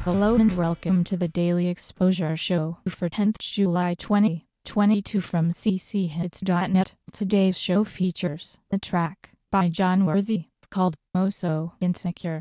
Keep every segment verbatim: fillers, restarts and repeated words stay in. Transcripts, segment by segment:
Hello and welcome to the Daily Exposure Show for tenth July twenty twenty-two from c c hits dot net. Today's show features a track by John Worthy called "Oh So Insecure".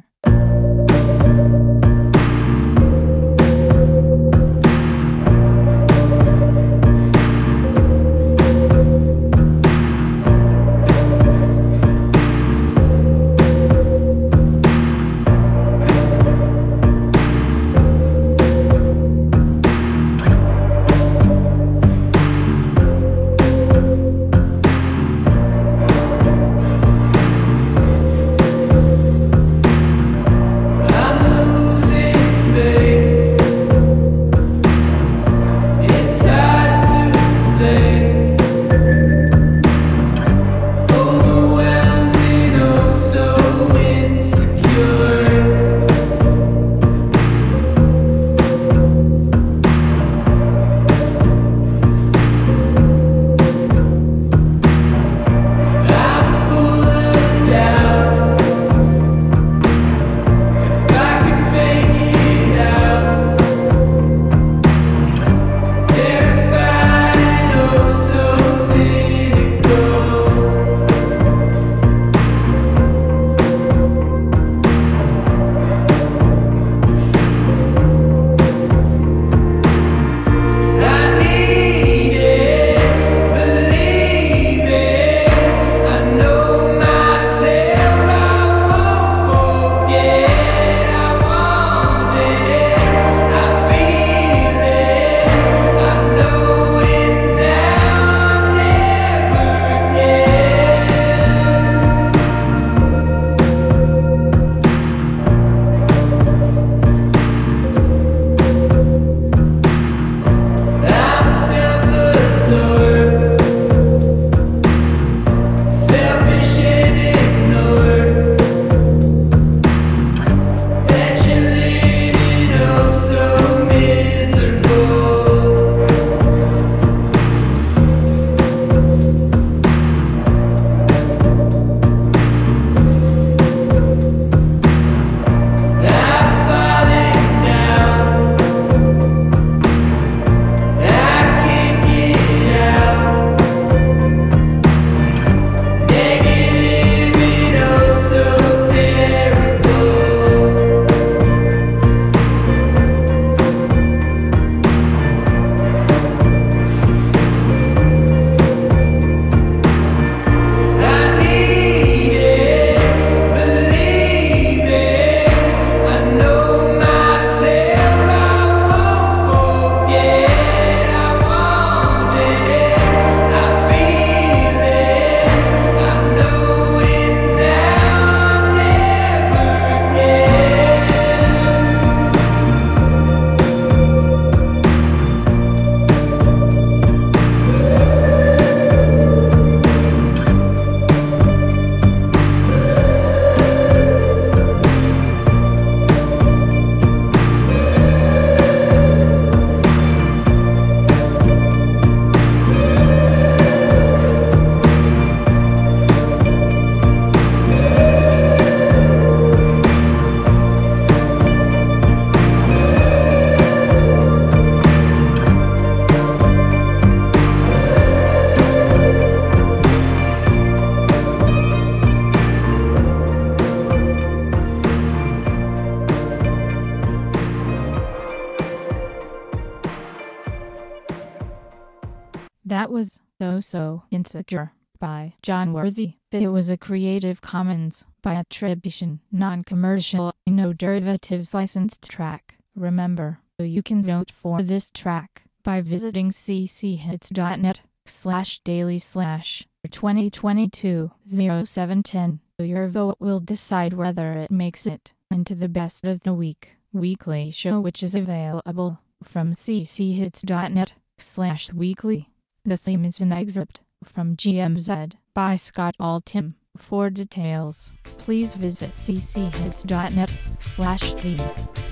That was "Oh So Insecure" by John Worthy. It was a Creative Commons by attribution, non-commercial, no derivatives licensed track. Remember, you can vote for this track by visiting c c hits dot net slash daily slash twenty twenty-two oh seven ten. Your vote will decide whether it makes it into the best of the week weekly show, which is available from c c hits dot net slash weekly. The theme is an excerpt from G M Z by Scott Altham. For details, please visit c c hits dot net slash theme.